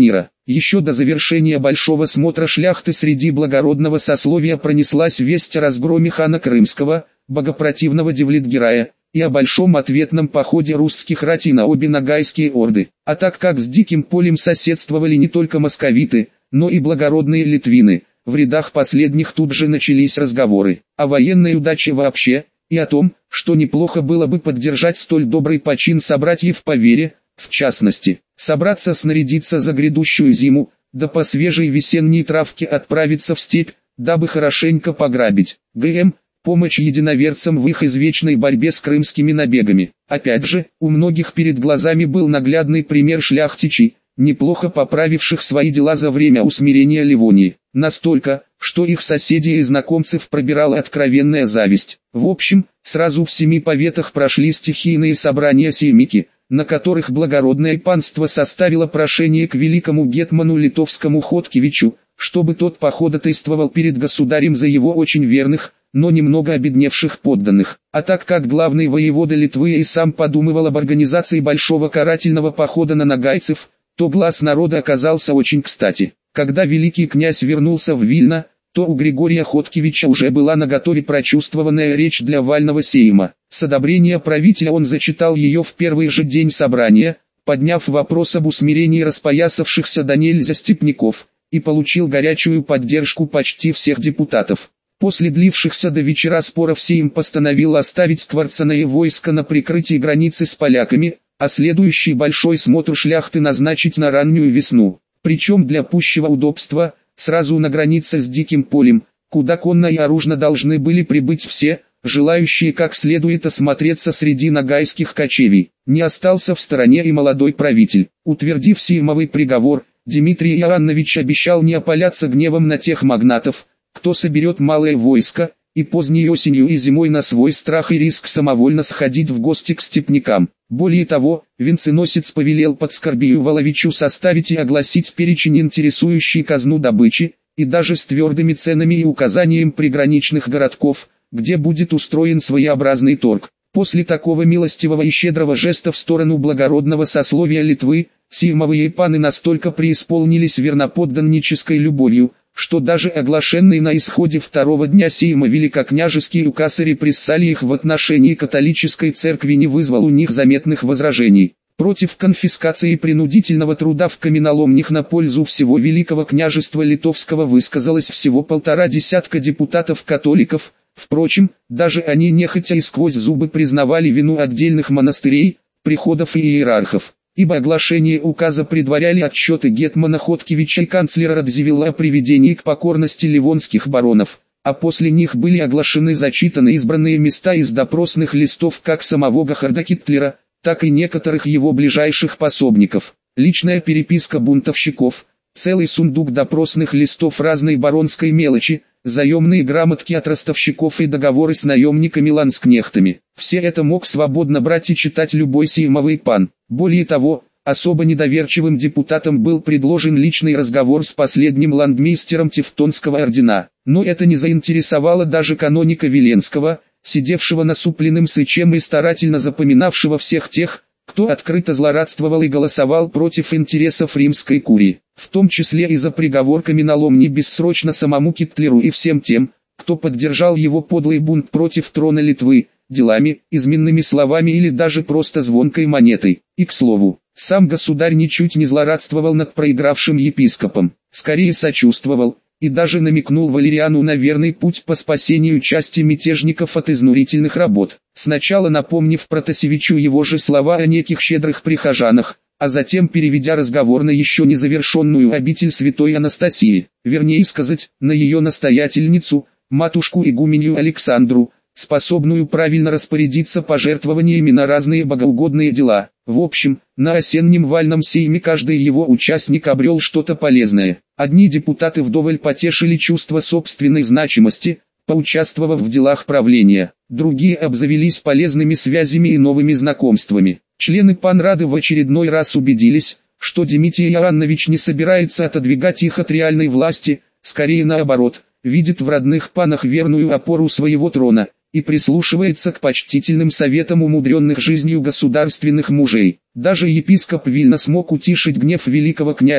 Еще до завершения большого смотра шляхты среди благородного сословия пронеслась весть о разгроме хана Крымского, богопротивного Девлет-Герая, и о большом ответном походе русских ратей на обе ногайские орды. А так как с Диким полем соседствовали не только московиты, но и благородные литвины, в рядах последних тут же начались разговоры о военной удаче вообще, и о том, что неплохо было бы поддержать столь добрый почин собратьев по вере, в частности, собраться снарядиться за грядущую зиму, да по свежей весенней травке отправиться в степь, дабы хорошенько пограбить. ГМ. Помощь единоверцам в их извечной борьбе с крымскими набегами. Опять же, у многих перед глазами был наглядный пример шляхтичей, неплохо поправивших свои дела за время усмирения Ливонии. Настолько, что их соседей и знакомцев пробирала откровенная зависть. В общем, сразу в семи поветах прошли стихийные собрания сеймики, на которых благородное панство составило прошение к великому гетману литовскому Хоткевичу, чтобы тот походатайствовал перед государем за его очень верных, но немного обедневших подданных. А так как главный воевода Литвы и сам подумывал об организации большого карательного похода на ногайцев, то глаз народа оказался очень кстати. Когда великий князь вернулся в Вильно, то у Григория Хоткевича уже была наготове прочувствованная речь для вального сейма. С одобрения правителя он зачитал ее в первый же день собрания, подняв вопрос об усмирении распоясавшихся до нельзя степняков, и получил горячую поддержку почти всех депутатов. После длившихся до вечера споров Сейм постановил оставить Кварцаное войско на прикрытии границы с поляками, а следующий большой смотр шляхты назначить на раннюю весну. Причем для пущего удобства, сразу на границе с Диким полем, куда конно и оружно должны были прибыть все, желающие как следует осмотреться среди ногайских кочевий. Не остался в стороне и молодой правитель. Утвердив сеймовый приговор, Дмитрий Иоаннович обещал не опаляться гневом на тех магнатов, кто соберет малое войско, и поздней осенью и зимой на свой страх и риск самовольно сходить в гости к степнякам. Более того, венценосец повелел Подскорбию Воловичу составить и огласить перечень интересующей казну добычи, и даже с твердыми ценами и указанием приграничных городков, где будет устроен своеобразный торг. После такого милостивого и щедрого жеста в сторону благородного сословия Литвы, сеймовые паны настолько преисполнились верноподданнической любовью, что даже оглашенный на исходе второго дня сейма великокняжеский указ о репрессалиях в отношении католической церкви не вызвал у них заметных возражений. Против конфискации принудительного труда в каменоломнях на пользу всего Великого княжества Литовского высказалось всего полтора десятка депутатов-католиков. Впрочем, даже они нехотя и сквозь зубы признавали вину отдельных монастырей, приходов и иерархов, ибо оглашение указа предваряли отчеты гетмана Хоткевича и канцлера Радзивилла о приведении к покорности ливонских баронов, а после них были оглашены зачитаны избранные места из допросных листов как самого Гохарда Китлера, так и некоторых его ближайших пособников. Личная переписка бунтовщиков, целый сундук допросных листов разной баронской мелочи, заемные грамотки от ростовщиков и договоры с наемниками-ланскнехтами. Все это мог свободно брать и читать любой сеймовый пан. Более того, особо недоверчивым депутатам был предложен личный разговор с последним ландмейстером Тевтонского ордена. Но это не заинтересовало даже каноника Веленского, сидевшего насупленным сычем и старательно запоминавшего всех тех, кто открыто злорадствовал и голосовал против интересов римской курии, в том числе и за приговор каменоломни бессрочно самому Китлеру и всем тем, кто поддержал его подлый бунт против трона Литвы, делами, изменными словами или даже просто звонкой монетой. И к слову, сам государь ничуть не злорадствовал над проигравшим епископом, скорее сочувствовал, и даже намекнул Валериану на верный путь по спасению части мятежников от изнурительных работ, сначала напомнив Протасевичу его же слова о неких щедрых прихожанах, а затем переведя разговор на еще незавершенную обитель святой Анастасии, вернее сказать, на ее настоятельницу, матушку игуменью Александру, способную правильно распорядиться пожертвованиями на разные богоугодные дела. В общем, на осеннем вальном сейме каждый его участник обрел что-то полезное. Одни депутаты вдоволь потешили чувство собственной значимости, поучаствовав в делах правления, другие обзавелись полезными связями и новыми знакомствами. Члены панрады в очередной раз убедились, что Дмитрий Иоаннович не собирается отодвигать их от реальной власти, скорее наоборот, видит в родных панах верную опору своего трона, и прислушивается к почтительным советам умудренных жизнью государственных мужей. Даже епископ Вильно смог утишить гнев великого князя,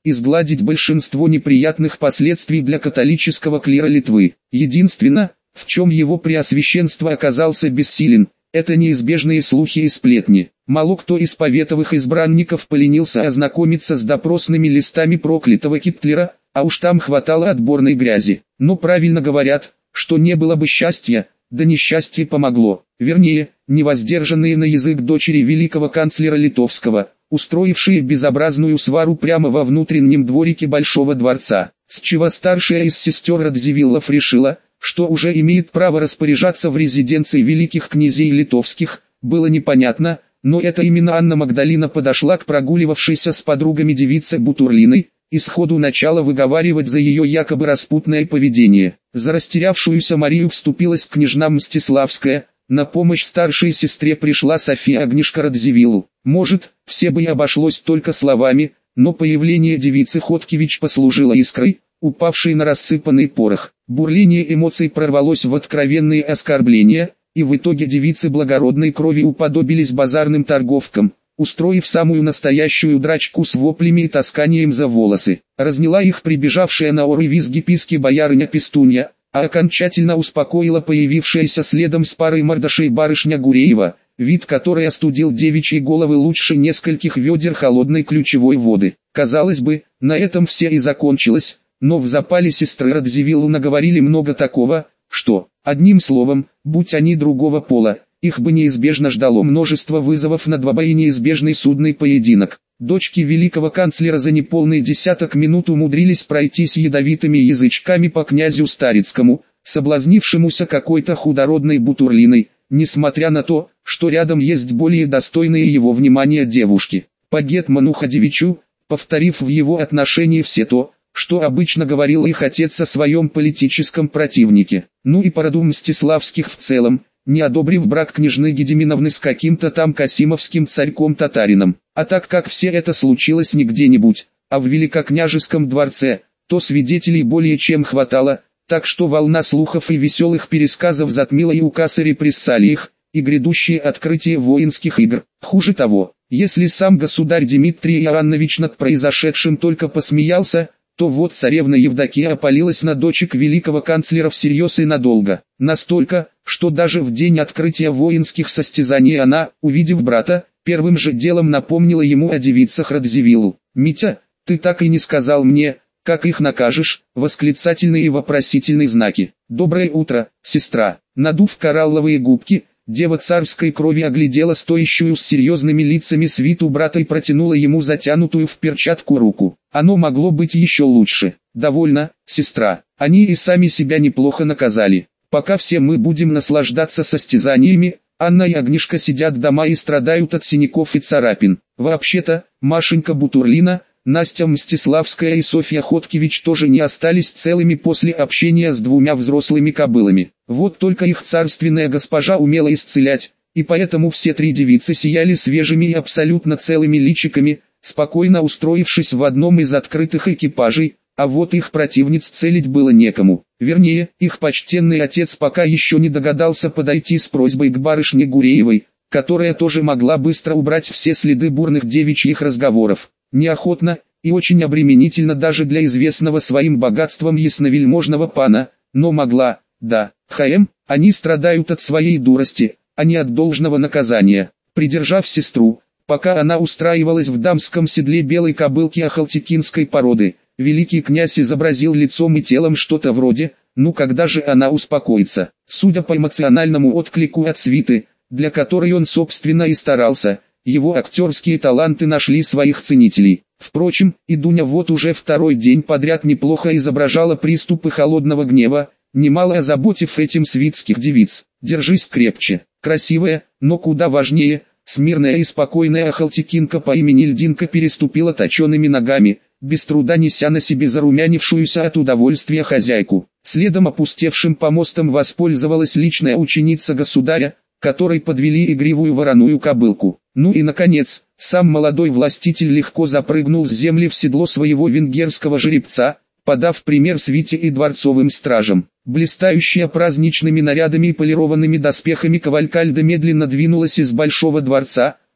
изгладить большинство неприятных последствий для католического клира Литвы. Единственное, в чем его преосвященство оказался бессилен, это неизбежные слухи и сплетни. Мало кто из поветовых избранников поленился ознакомиться с допросными листами проклятого Гитлера, а уж там хватало отборной грязи. Но правильно говорят, что не было бы счастья, да несчастье помогло. Вернее, невоздержанные на язык дочери великого канцлера литовского, устроившие безобразную свару прямо во внутреннем дворике Большого дворца, с чего старшая из сестер Радзивиллов решила, что уже имеет право распоряжаться в резиденции великих князей литовских, было непонятно, но это именно Анна Магдалина подошла к прогуливавшейся с подругами девице Бутурлиной, и сходу начала выговаривать за ее якобы распутное поведение. За растерявшуюся Марию вступилась княжна Мстиславская, на помощь старшей сестре пришла София Агнешка Радзивиллу. Может, все бы и обошлось только словами, но появление девицы Хоткевич послужило искрой, упавшей на рассыпанный порох. Бурление эмоций прорвалось в откровенные оскорбления, и в итоге девицы благородной крови уподобились базарным торговкам, устроив самую настоящую драчку с воплями и тасканием за волосы. Разняла их прибежавшая на оры визги писки боярыня Пестунья, а окончательно успокоила появившаяся следом с парой мордашей барышня Гуреева, вид которой остудил девичьи головы лучше нескольких ведер холодной ключевой воды. Казалось бы, на этом все и закончилось, но в запале сестры Радзивиллу наговорили много такого, что, одним словом, будь они другого пола, их бы неизбежно ждало множество вызовов на двобой и неизбежный судный поединок. Дочки великого канцлера за неполный десяток минут умудрились пройтись ядовитыми язычками по князю Старицкому, соблазнившемуся какой-то худородной Бутурлиной, несмотря на то, что рядом есть более достойные его внимания девушки. По гетману Ходевичу, повторив в его отношении все то, что обычно говорил их отец о своем политическом противнике. Ну и по роду Мстиславских в целом, не одобрив брак княжны Гедеминовны с каким-то там касимовским царьком-татарином. А так как все это случилось не где-нибудь, а в Великокняжеском дворце, то свидетелей более чем хватало, так что волна слухов и веселых пересказов затмила и указ о репрессалиях, и грядущее открытие воинских игр. Хуже того, если сам государь Дмитрий Иоаннович над произошедшим только посмеялся, то вот царевна Евдокия опалилась на дочек великого канцлера всерьез и надолго. Настолько, что даже в день открытия воинских состязаний она, увидев брата, первым же делом напомнила ему о девицах Радзивиллу. «Митя, ты так и не сказал мне, как их накажешь?» Восклицательные и вопросительные знаки. «Доброе утро, сестра». Надув коралловые губки, дева царской крови оглядела стоящую с серьезными лицами свиту брата и протянула ему затянутую в перчатку руку. Оно могло быть еще лучше. «Довольно, сестра. Они и сами себя неплохо наказали. Пока все мы будем наслаждаться состязаниями, Анна и Агнешка сидят дома и страдают от синяков и царапин. Вообще-то, Машенька Бутурлина, Настя Мстиславская и Софья Хоткевич тоже не остались целыми после общения с двумя взрослыми кобылами. Вот только их царственная госпожа умела исцелять, и поэтому все три девицы сияли свежими и абсолютно целыми личиками, спокойно устроившись в одном из открытых экипажей, а вот их противниц целить было некому. Вернее, их почтенный отец пока еще не догадался подойти с просьбой к барышне Гуреевой, которая тоже могла быстро убрать все следы бурных девичьих разговоров. Неохотно и очень обременительно даже для известного своим богатством ясновельможного пана, но могла, да, хм, они страдают от своей дурости, а не от должного наказания. Придержав сестру, пока она устраивалась в дамском седле белой кобылки ахалтекинской породы, великий князь изобразил лицом и телом что-то вроде «ну когда же она успокоится?». Судя по эмоциональному отклику от свиты, для которой он собственно и старался, его актерские таланты нашли своих ценителей. Впрочем, и Дуня вот уже второй день подряд неплохо изображала приступы холодного гнева, немало озаботив этим свитских девиц. «Держись крепче». Красивая, но куда важнее, смирная и спокойная ахалтекинка по имени Льдинка переступила точеными ногами, без труда неся на себе зарумянившуюся от удовольствия хозяйку. Следом опустевшим помостом воспользовалась личная ученица государя, которой подвели игривую вороную кобылку. Ну и наконец, сам молодой властитель легко запрыгнул с земли в седло своего венгерского жеребца, подав пример свите и дворцовым стражам. Блистающая праздничными нарядами и полированными доспехами кавалькальда медленно двинулась из большого дворца,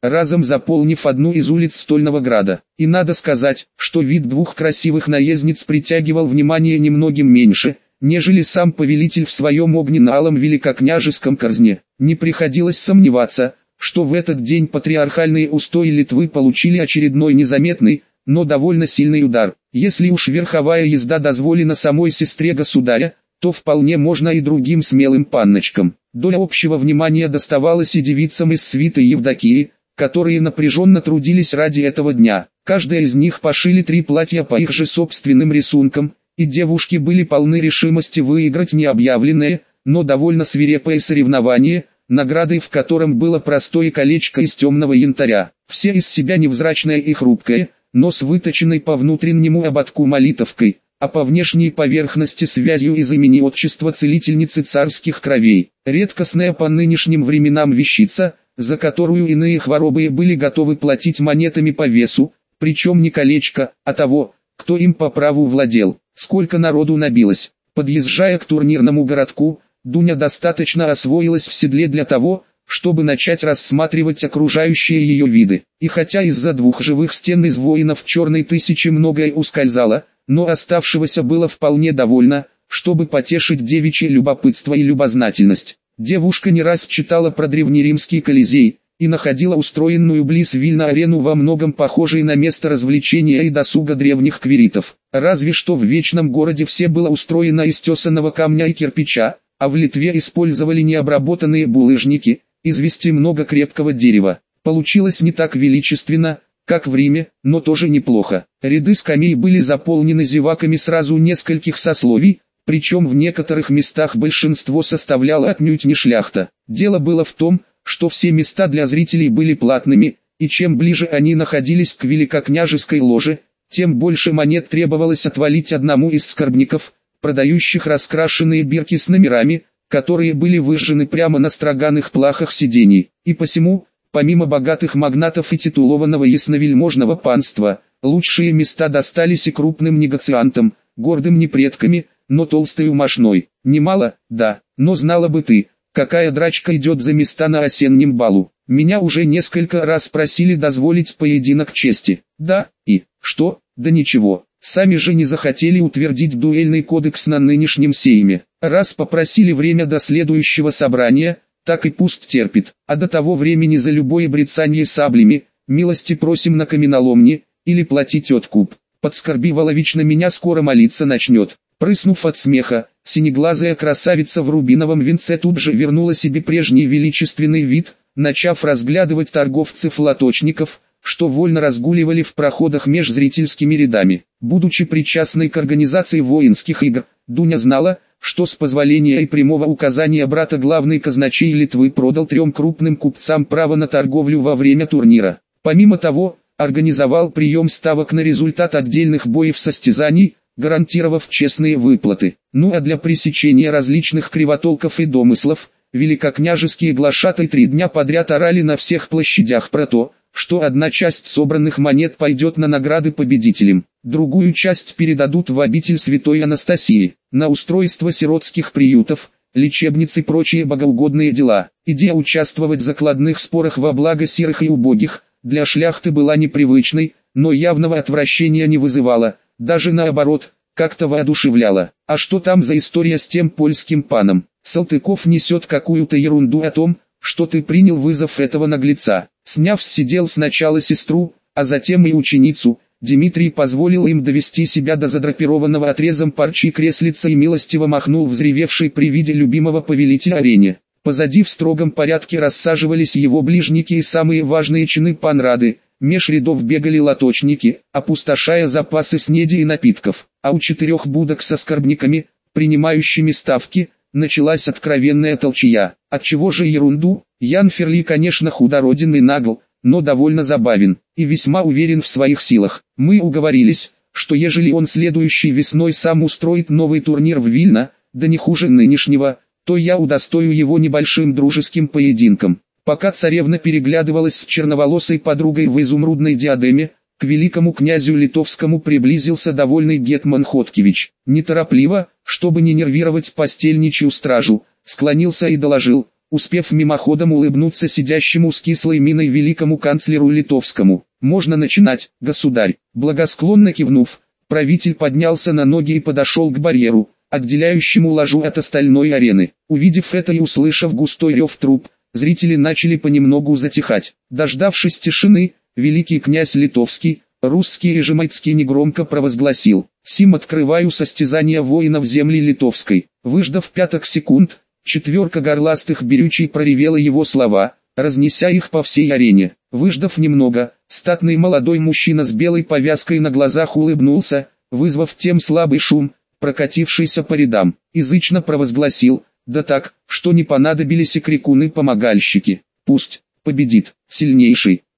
разом заполнив одну из улиц Стольного Града. И надо сказать, что вид двух красивых наездниц притягивал внимание немногим меньше, нежели сам повелитель в своем огненно-алом великокняжеском корзне. Не приходилось сомневаться, что в этот день патриархальные устои Литвы получили очередной незаметный, но довольно сильный удар. Если уж верховая езда дозволена самой сестре государя, то вполне можно и другим смелым панночкам. Доля общего внимания доставалась и девицам из свиты Евдокии, которые напряженно трудились ради этого дня. Каждая из них пошили три платья по их же собственным рисункам, и девушки были полны решимости выиграть необъявленное, но довольно свирепое соревнование, наградой в котором было простое колечко из темного янтаря. Все из себя невзрачное и хрупкое, но с выточенной по внутреннему ободку молитовкой, а по внешней поверхности связью из имени отчества целительницы царских кровей. Редкостная по нынешним временам вещица, за которую иные хворобые были готовы платить монетами по весу, причем не колечко, а того, кто им по праву владел. Сколько народу набилось. Подъезжая к турнирному городку, Дуня достаточно освоилась в седле для того, чтобы начать рассматривать окружающие ее виды. И хотя из-за двух живых стен из воинов черной тысячи многое ускользало, но оставшегося было вполне довольно, чтобы потешить девичье любопытство и любознательность. Девушка не раз читала про древнеримский Колизей, и находила устроенную близ Вильна арену во многом похожей на место развлечения и досуга древних квиритов. Разве что в Вечном городе все было устроено из тесаного камня и кирпича, а в Литве использовали необработанные булыжники, извести много крепкого дерева. Получилось не так величественно, как в Риме, но тоже неплохо. Ряды скамей были заполнены зеваками сразу нескольких сословий, причем в некоторых местах большинство составляло отнюдь не шляхта. Дело было в том, что все места для зрителей были платными, и чем ближе они находились к великокняжеской ложе, тем больше монет требовалось отвалить одному из скарбников, продающих раскрашенные бирки с номерами, которые были выжжены прямо на строганных плахах сидений. И посему, помимо богатых магнатов и титулованного ясновельможного панства, лучшие места достались и крупным негациантам, гордым не предками, но толстою мошной. Немало, да, но знала бы ты, какая драчка идет за места на осеннем балу. Меня уже несколько раз просили дозволить поединок чести. Да, и, что, да ничего, сами же не захотели утвердить дуэльный кодекс на нынешнем сейме. Раз попросили время до следующего собрания, так и пусть терпит, а до того времени за любое брецанье саблями, милости просим на каменоломне, или платить откуп. Подскорби Волович на меня скоро молиться начнет. Прыснув от смеха, синеглазая красавица в рубиновом венце тут же вернула себе прежний величественный вид, начав разглядывать торговцев-лоточников, что вольно разгуливали в проходах меж зрительскими рядами. Будучи причастной к организации воинских игр, Дуня знала, что с позволения и прямого указания брата главный казначей Литвы продал трем крупным купцам право на торговлю во время турнира. Помимо того, организовал прием ставок на результат отдельных боев-состязаний, гарантировав честные выплаты. Ну а для пресечения различных кривотолков и домыслов, великокняжеские глашатай три дня подряд орали на всех площадях про то, что одна часть собранных монет пойдет на награды победителям, другую часть передадут в обитель святой Анастасии, на устройство сиротских приютов, лечебниц и прочие богоугодные дела. Идея участвовать в закладных спорах во благо сирых и убогих, для шляхты была непривычной, но явного отвращения не вызывала, даже наоборот, как-то воодушевляла. А что там за история с тем польским паном? Салтыков несет какую-то ерунду о том, что ты принял вызов этого наглеца. Сняв с седел сначала сестру, а затем и ученицу, Дмитрий позволил им довести себя до задрапированного отрезом парчи креслица и милостиво махнул взревевшей при виде любимого повелителя арене. Позади в строгом порядке рассаживались его ближники и самые важные чины панрады. Меж рядов бегали лоточники, опустошая запасы снеди и напитков, а у четырех будок со скарбниками, принимающими ставки, началась откровенная толчья. Отчего же ерунду? Ян Ферли, конечно, худороден и нагл, но довольно забавен, и весьма уверен в своих силах. Мы уговорились, что ежели он следующей весной сам устроит новый турнир в Вильно, да не хуже нынешнего, то я удостою его небольшим дружеским поединком. Пока царевна переглядывалась с черноволосой подругой в изумрудной диадеме, к великому князю литовскому приблизился довольный гетман Хоткевич. Неторопливо, чтобы не нервировать постельничью стражу, склонился и доложил: успев мимоходом улыбнуться сидящему с кислой миной великому канцлеру литовскому. «Можно начинать, государь». Благосклонно кивнув, правитель поднялся на ноги и подошел к барьеру, отделяющему ложу от остальной арены. Увидев это и услышав густой рев труб, зрители начали понемногу затихать. Дождавшись тишины, великий князь литовский, русский и жемайцкий негромко провозгласил: «Сим открываю состязание воинов земли литовской». Выждав пяток секунд, четверка горластых берючей проревела его слова, разнеся их по всей арене. Выждав немного, статный молодой мужчина с белой повязкой на глазах улыбнулся, вызвав тем слабый шум, прокатившийся по рядам. Язычно провозгласил, да так, что не понадобились и крикуны-помогальщики: «Пусть победит сильнейший».